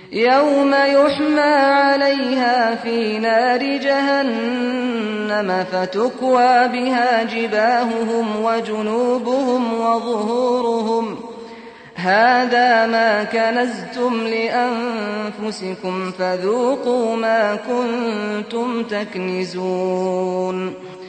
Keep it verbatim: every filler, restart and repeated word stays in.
يوم يحمى عليها في نار جهنم فتكوى بها جباههم وجنوبهم وظهورهم هذا ما كنزتم لأنفسكم فذوقوا ما كنتم تكنزون